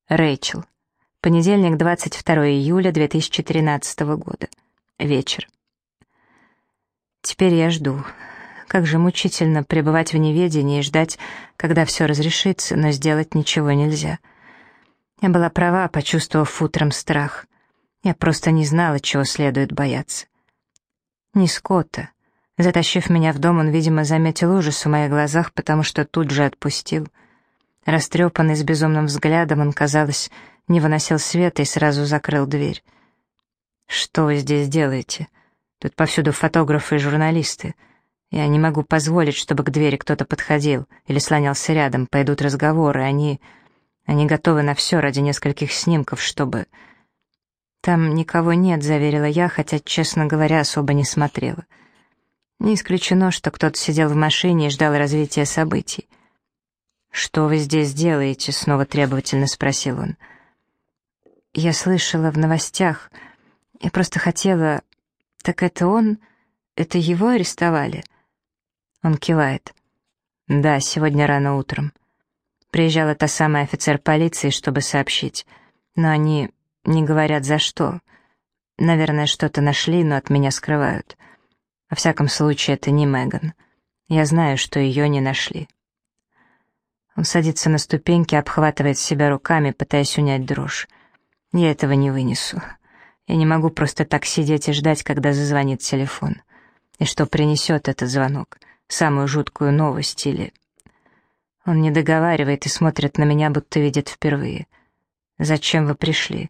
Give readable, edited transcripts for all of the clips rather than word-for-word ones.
Рэйчел. Понедельник, 22 июля 2013 года. Вечер. Теперь я жду. Как же мучительно пребывать в неведении и ждать, когда все разрешится, но сделать ничего нельзя. Я была права, почувствовав утром страх. Я просто не знала, чего следует бояться. Не Скотта. Затащив меня в дом, он, видимо, заметил ужас в моих глазах, потому что тут же отпустил. Растрепанный с безумным взглядом, он, казалось, не выносил света и сразу закрыл дверь. «Что вы здесь делаете? Тут повсюду фотографы и журналисты. Я не могу позволить, чтобы к двери кто-то подходил или слонялся рядом, пойдут разговоры, они готовы на все ради нескольких снимков, чтобы...» «Там никого нет», — заверила я, хотя, честно говоря, особо не смотрела. Не исключено, что кто-то сидел в машине и ждал развития событий. «Что вы здесь делаете?» — снова требовательно спросил он. «Я слышала в новостях. Я просто хотела... Так это он? Это его арестовали?» Он кивает. «Да, сегодня рано утром. Приезжала та самая офицер полиции, чтобы сообщить. Но они не говорят, за что. Наверное, что-то нашли, но от меня скрывают. Во всяком случае, это не Меган. Я знаю, что ее не нашли». Он садится на ступеньки, обхватывает себя руками, пытаясь унять дрожь. Я этого не вынесу. Я не могу просто так сидеть и ждать, когда зазвонит телефон. И что принесет этот звонок? Самую жуткую новость или... Он не договаривает и смотрит на меня, будто видит впервые. «Зачем вы пришли?»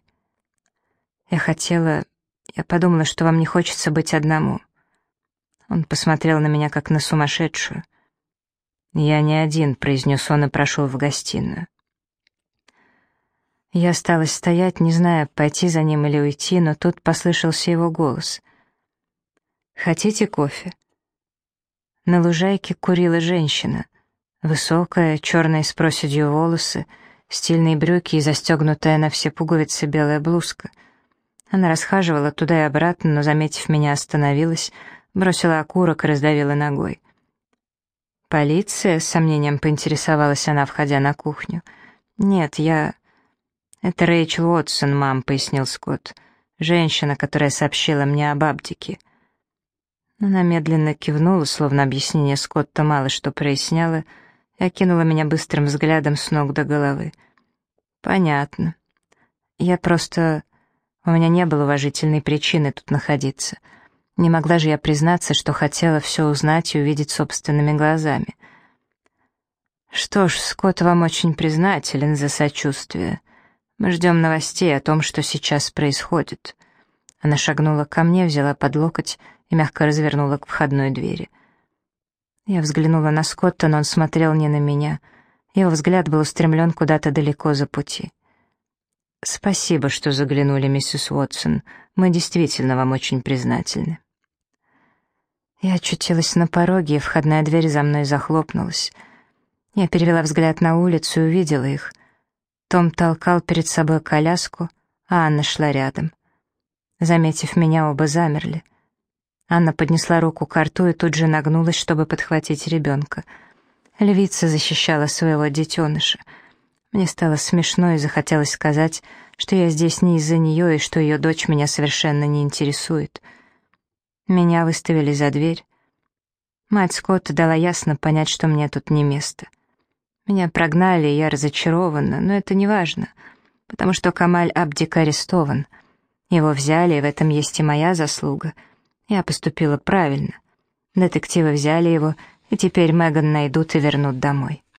Я подумала, что вам не хочется быть одному». Он посмотрел на меня, как на сумасшедшую. «Я не один», — произнес он и прошел в гостиную. Я осталась стоять, не зная, пойти за ним или уйти, но тут послышался его голос. «Хотите кофе?» На лужайке курила женщина. Высокая, черные с проседью волосы, стильные брюки и застегнутая на все пуговицы белая блузка. Она расхаживала туда и обратно, но, заметив меня, остановилась, бросила окурок и раздавила ногой. «Полиция?» — с сомнением поинтересовалась она, входя на кухню. «Нет, «Это Рэйчел Уотсон, мам», — пояснил Скотт. «Женщина, которая сообщила мне об Абдике». Она медленно кивнула, словно объяснение Скотта мало что проясняло, и окинула меня быстрым взглядом с ног до головы. «Понятно. У меня не было уважительной причины тут находиться. Не могла же я признаться, что хотела все узнать и увидеть собственными глазами». «Что ж, Скотт вам очень признателен за сочувствие. Мы ждем новостей о том, что сейчас происходит». Она шагнула ко мне, взяла под локоть и мягко развернула к входной двери. Я взглянула на Скотта, но он смотрел не на меня. Его взгляд был устремлен куда-то далеко за пути. «Спасибо, что заглянули, миссис Уотсон. Мы действительно вам очень признательны». Я очутилась на пороге, и входная дверь за мной захлопнулась. Я перевела взгляд на улицу и увидела их. Том толкал перед собой коляску, а Анна шла рядом. Заметив меня, оба замерли. Анна поднесла руку к рту и тут же нагнулась, чтобы подхватить ребенка. Львица защищала своего детеныша. Мне стало смешно и захотелось сказать, что я здесь не из-за нее и что ее дочь меня совершенно не интересует. Меня выставили за дверь. Мать Скотта дала ясно понять, что мне тут не место. Меня прогнали, и я разочарована, но это не важно, потому что Камаль Абдик арестован. Его взяли, и в этом есть и моя заслуга. Я поступила правильно. Детективы взяли его, и теперь Меган найдут и вернут домой.